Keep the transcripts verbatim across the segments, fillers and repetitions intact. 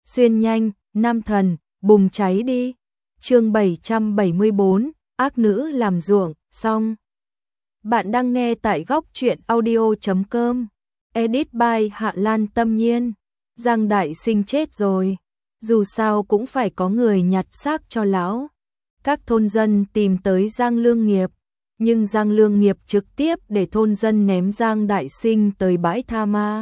xuyên nhanh, nam thần, bùng cháy đi. Chương bảy trăm bảy mươi tư, ác nữ làm ruộng, xong. Bạn đang nghe tại góc truyện audio chấm com. Edit by Hạ Lan Tâm Nhiên. Giang Đại Sinh chết rồi, dù sao cũng phải có người nhặt xác cho lão. Các thôn dân tìm tới Giang Lương Nghiệp, nhưng Giang Lương Nghiệp trực tiếp để thôn dân ném Giang Đại Sinh tới bãi tha ma.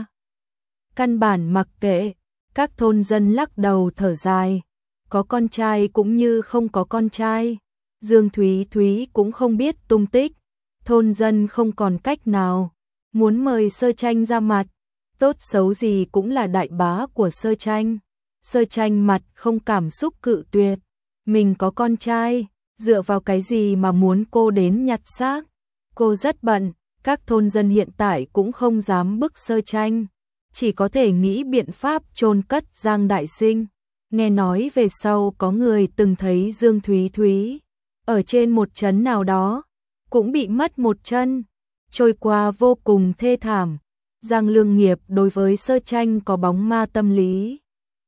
Căn bản mặc kệ, các thôn dân lắc đầu thở dài, có con trai cũng như không có con trai. Dương Thúy Thúy cũng không biết tung tích, thôn dân không còn cách nào, muốn mời Sơ Tranh ra mặt, tốt xấu gì cũng là đại bá của Sơ Tranh. Sơ Tranh mặt không cảm xúc cự tuyệt, mình có con trai, dựa vào cái gì mà muốn cô đến nhặt xác. Cô rất bận, các thôn dân hiện tại cũng không dám bức Sơ Tranh, chỉ có thể nghĩ biện pháp chôn cất Giang Đại Sinh. Nghe nói về sau có người từng thấy Dương Thúy Thúy ở trên một trấn nào đó, cũng bị mất một chân, trôi qua vô cùng thê thảm. Giang Lương Nghiệp đối với Sơ Tranh có bóng ma tâm lý,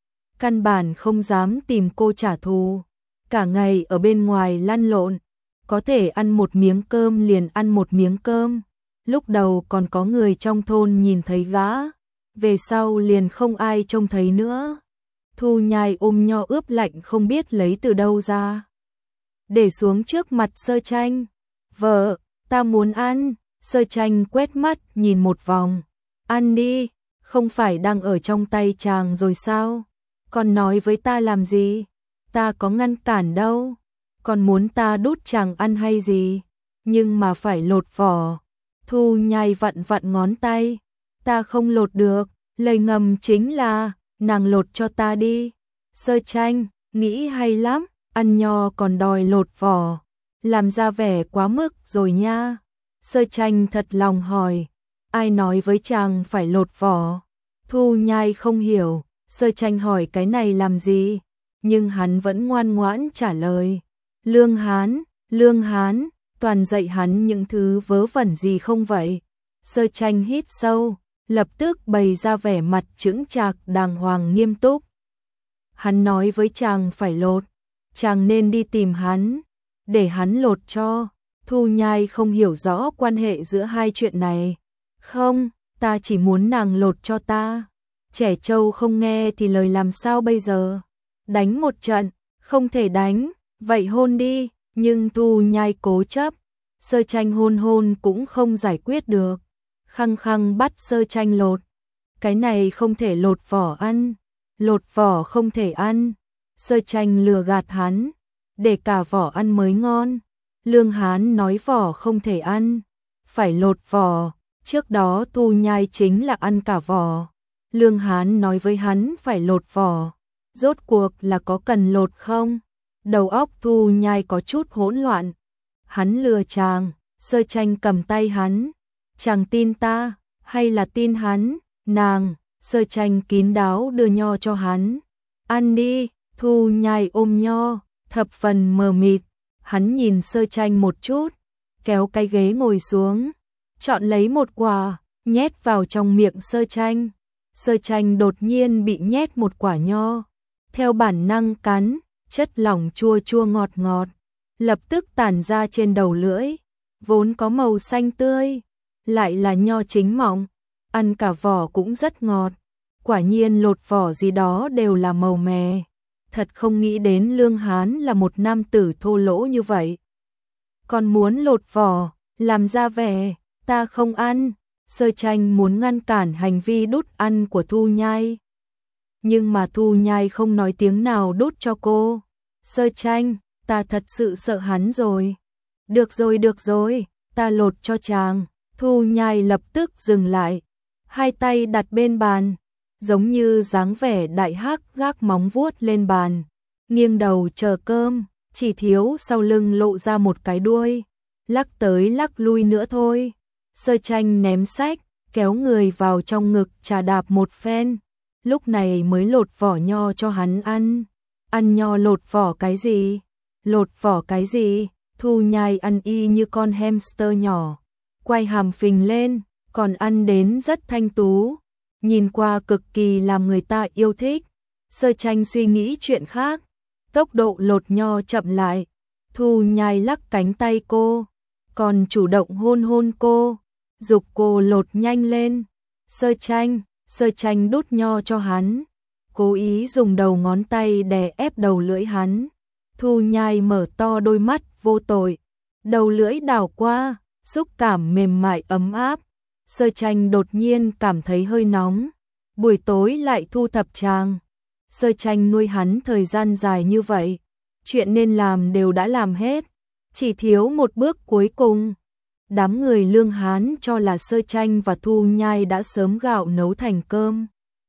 căn bản không dám tìm cô trả thù, cả ngày ở bên ngoài lăn lộn, có thể ăn một miếng cơm liền ăn một miếng cơm. Lúc đầu còn có người trong thôn nhìn thấy gã, về sau liền không ai trông thấy nữa. Thu Nhai ôm nho ướp lạnh không biết lấy từ đâu ra, để xuống trước mặt Sơ Tranh. Vợ, ta muốn ăn. Sơ Tranh quét mắt nhìn một vòng. Ăn đi, không phải đang ở trong tay chàng rồi sao? Còn nói với ta làm gì? Ta có ngăn cản đâu. Còn muốn ta đút chàng ăn hay gì? Nhưng mà phải lột vỏ. Thu Nhai vặn vặn ngón tay. Ta không lột được, lời ngầm chính là nàng lột cho ta đi. Sơ Tranh, nghĩ hay lắm, ăn nho còn đòi lột vỏ, làm ra vẻ quá mức rồi nha. Sơ Tranh thật lòng hỏi, ai nói với chàng phải lột vỏ? Thu Nhai không hiểu, Sơ Tranh hỏi cái này làm gì, nhưng hắn vẫn ngoan ngoãn trả lời. Lương Hán, Lương Hán, toàn dạy hắn những thứ vớ vẩn gì không vậy? Sơ Tranh hít sâu, lập tức bày ra vẻ mặt chững chạc đàng hoàng nghiêm túc. Hắn nói với chàng phải lột, chàng nên đi tìm hắn, để hắn lột cho. Thu Nhai không hiểu rõ quan hệ giữa hai chuyện này. Không, ta chỉ muốn nàng lột cho ta. Trẻ trâu không nghe thì lời làm sao bây giờ? Đánh một trận, không thể đánh, vậy hôn đi. Nhưng Thu Nhai cố chấp, Sơ Tranh hôn hôn cũng không giải quyết được. Khăng khăng bắt Sơ Tranh lột. Cái này không thể lột vỏ ăn, lột vỏ không thể ăn. Sơ Tranh lừa gạt hắn, để cả vỏ ăn mới ngon. Lương Hán nói vỏ không thể ăn, phải lột vỏ. Trước đó Thu Nhai chính là ăn cả vỏ. Lương Hán nói với hắn phải lột vỏ, rốt cuộc là có cần lột không? Đầu óc Thu Nhai có chút hỗn loạn. Hắn lừa chàng. Sơ Tranh cầm tay hắn. Chàng tin ta, hay là tin hắn? Nàng, Sơ Tranh kín đáo đưa nho cho hắn. Ăn đi. Thu Nhai ôm nho, thập phần mờ mịt. Hắn nhìn Sơ Tranh một chút, kéo cái ghế ngồi xuống, chọn lấy một quả, nhét vào trong miệng Sơ Tranh. Sơ Tranh đột nhiên bị nhét một quả nho, theo bản năng cắn, chất lỏng chua chua ngọt ngọt, lập tức tản ra trên đầu lưỡi, vốn có màu xanh tươi, lại là nho chính mọng, ăn cả vỏ cũng rất ngọt. Quả nhiên lột vỏ gì đó đều là màu mè. Thật không nghĩ đến Lương Hán là một nam tử thô lỗ như vậy. Còn muốn lột vỏ, làm ra vẻ, ta không ăn. Sơ Tranh muốn ngăn cản hành vi đút ăn của Thu Nhai. Nhưng mà Thu Nhai không nói tiếng nào đút cho cô. Sơ Tranh, ta thật sự sợ hắn rồi. Được rồi được rồi, ta lột cho chàng. Thu Nhai lập tức dừng lại, hai tay đặt bên bàn, giống như dáng vẻ đại hắc gác móng vuốt lên bàn, nghiêng đầu chờ cơm, chỉ thiếu sau lưng lộ ra một cái đuôi, lắc tới lắc lui nữa thôi. Sơ Tranh ném sách, kéo người vào trong ngực trà đạp một phen, lúc này mới lột vỏ nho cho hắn ăn. Ăn nho lột vỏ cái gì? Lột vỏ cái gì? Thu Nhai ăn y như con hamster nhỏ, quay hàm phình lên, còn ăn đến rất thanh tú, nhìn qua cực kỳ làm người ta yêu thích. Sơ Tranh suy nghĩ chuyện khác, tốc độ lột nho chậm lại. Thu Nhai lắc cánh tay cô, còn chủ động hôn hôn cô, giục cô lột nhanh lên. Sơ Tranh, Sơ Tranh đút nho cho hắn, cố ý dùng đầu ngón tay đè ép đầu lưỡi hắn. Thu Nhai mở to đôi mắt vô tội, đầu lưỡi đảo qua, xúc cảm mềm mại ấm áp. Sơ Tranh đột nhiên cảm thấy hơi nóng, buổi tối lại thu thập chàng. Sơ Tranh nuôi hắn thời gian dài như vậy, chuyện nên làm đều đã làm hết, chỉ thiếu một bước cuối cùng. Đám người Lương Hán cho là Sơ Tranh và Thu Nhai đã sớm gạo nấu thành cơm.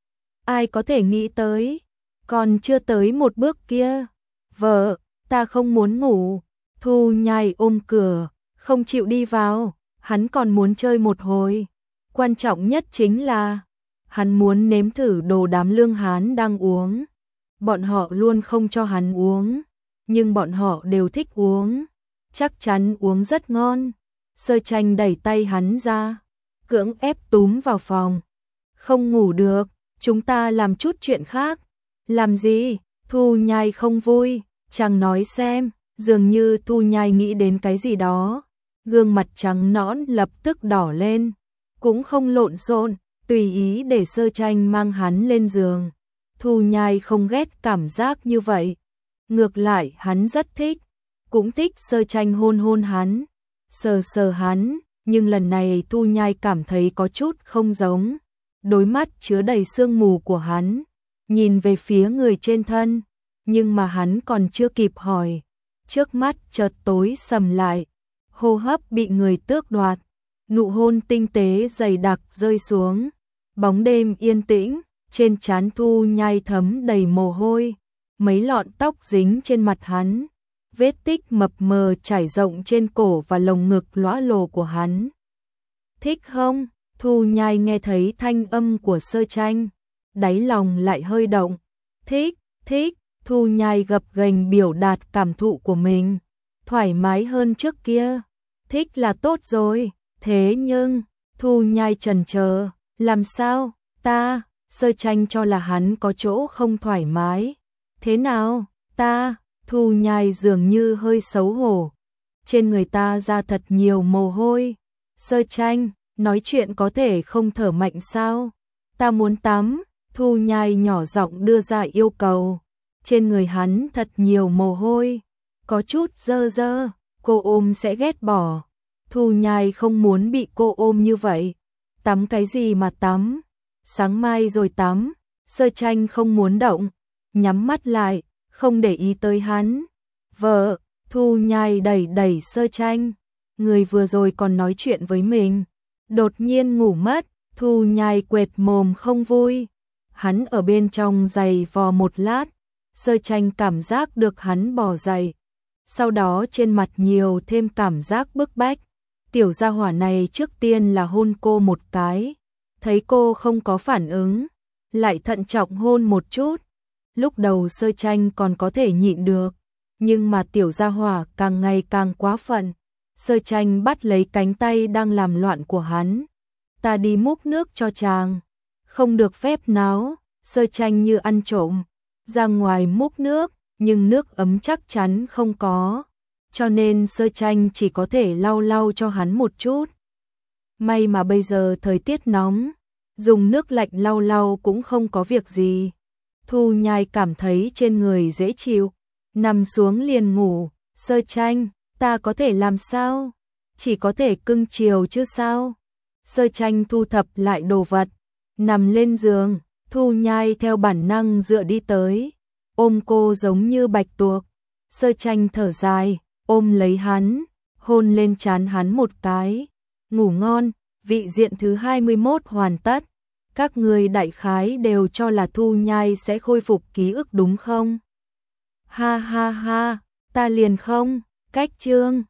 Ai có thể nghĩ tới, còn chưa tới một bước kia. Vợ, ta không muốn ngủ. Thu Nhai ôm cửa, không chịu đi vào, hắn còn muốn chơi một hồi. Quan trọng nhất chính là, hắn muốn nếm thử đồ đám Lương Hán đang uống. Bọn họ luôn không cho hắn uống, nhưng bọn họ đều thích uống, chắc chắn uống rất ngon. Sơ Tranh đẩy tay hắn ra, cưỡng ép túm vào phòng. Không ngủ được, chúng ta làm chút chuyện khác. Làm gì? Thu Nhai không vui, chàng nói xem. Dường như Thu Nhai nghĩ đến cái gì đó, gương mặt trắng nõn lập tức đỏ lên, cũng không lộn xộn, tùy ý để Sơ Tranh mang hắn lên giường. Thu Nhai không ghét cảm giác như vậy, ngược lại hắn rất thích, cũng thích Sơ Tranh hôn hôn hắn, sờ sờ hắn, nhưng lần này Thu Nhai cảm thấy có chút không giống. Đôi mắt chứa đầy sương mù của hắn, nhìn về phía người trên thân, nhưng mà hắn còn chưa kịp hỏi, trước mắt chợt tối sầm lại, hô hấp bị người tước đoạt, nụ hôn tinh tế dày đặc rơi xuống. Bóng đêm yên tĩnh, trên trán Thu Nhai thấm đầy mồ hôi, mấy lọn tóc dính trên mặt hắn, vết tích mập mờ trải rộng trên cổ và lồng ngực lõa lồ của hắn. Thích không? Thu Nhai nghe thấy thanh âm của Sơ Tranh, đáy lòng lại hơi động. Thích, thích. Thu Nhai gập ghềnh biểu đạt cảm thụ của mình, thoải mái hơn trước kia. Thích là tốt rồi, thế nhưng, Thu Nhai chần chờ, làm sao, ta, Sơ Tranh cho là hắn có chỗ không thoải mái. Thế nào, ta, Thu Nhai dường như hơi xấu hổ, trên người ta ra thật nhiều mồ hôi. Sơ Tranh, nói chuyện có thể không thở mạnh sao? Ta muốn tắm. Thu Nhai nhỏ giọng đưa ra yêu cầu. Trên người hắn thật nhiều mồ hôi, có chút dơ dơ, cô ôm sẽ ghét bỏ. Thu Nhai không muốn bị cô ôm như vậy. Tắm cái gì mà tắm? Sáng mai rồi tắm. Sơ Tranh không muốn động, nhắm mắt lại, không để ý tới hắn. Vợ, Thu Nhai đẩy đẩy Sơ Tranh, người vừa rồi còn nói chuyện với mình, đột nhiên ngủ mất. Thu Nhai quệt mồm không vui. Hắn ở bên trong giày vò một lát, Sơ Tranh cảm giác được hắn bỏ dậy, sau đó trên mặt nhiều thêm cảm giác bức bách. Tiểu gia hỏa này trước tiên là hôn cô một cái, thấy cô không có phản ứng, lại thận trọng hôn một chút. Lúc đầu Sơ Tranh còn có thể nhịn được, nhưng mà tiểu gia hỏa càng ngày càng quá phận. Sơ Tranh bắt lấy cánh tay đang làm loạn của hắn. Ta đi múc nước cho chàng. Không được phép náo. Sơ Tranh như ăn trộm, ra ngoài múc nước, nhưng nước ấm chắc chắn không có, cho nên Sơ Tranh chỉ có thể lau lau cho hắn một chút. May mà bây giờ thời tiết nóng, dùng nước lạnh lau lau cũng không có việc gì. Thu Nhai cảm thấy trên người dễ chịu, nằm xuống liền ngủ. Sơ Tranh, ta có thể làm sao? Chỉ có thể cưng chiều chứ sao? Sơ Tranh thu thập lại đồ vật, nằm lên giường. Thu Nhai theo bản năng dựa đi tới, ôm cô giống như bạch tuộc. Sơ Tranh thở dài, ôm lấy hắn, hôn lên trán hắn một cái. Ngủ ngon. Vị diện thứ hai mươi mốt hoàn tất. Các người đại khái đều cho là Thu Nhai sẽ khôi phục ký ức đúng không? Ha ha ha, ta liền không. Cách chương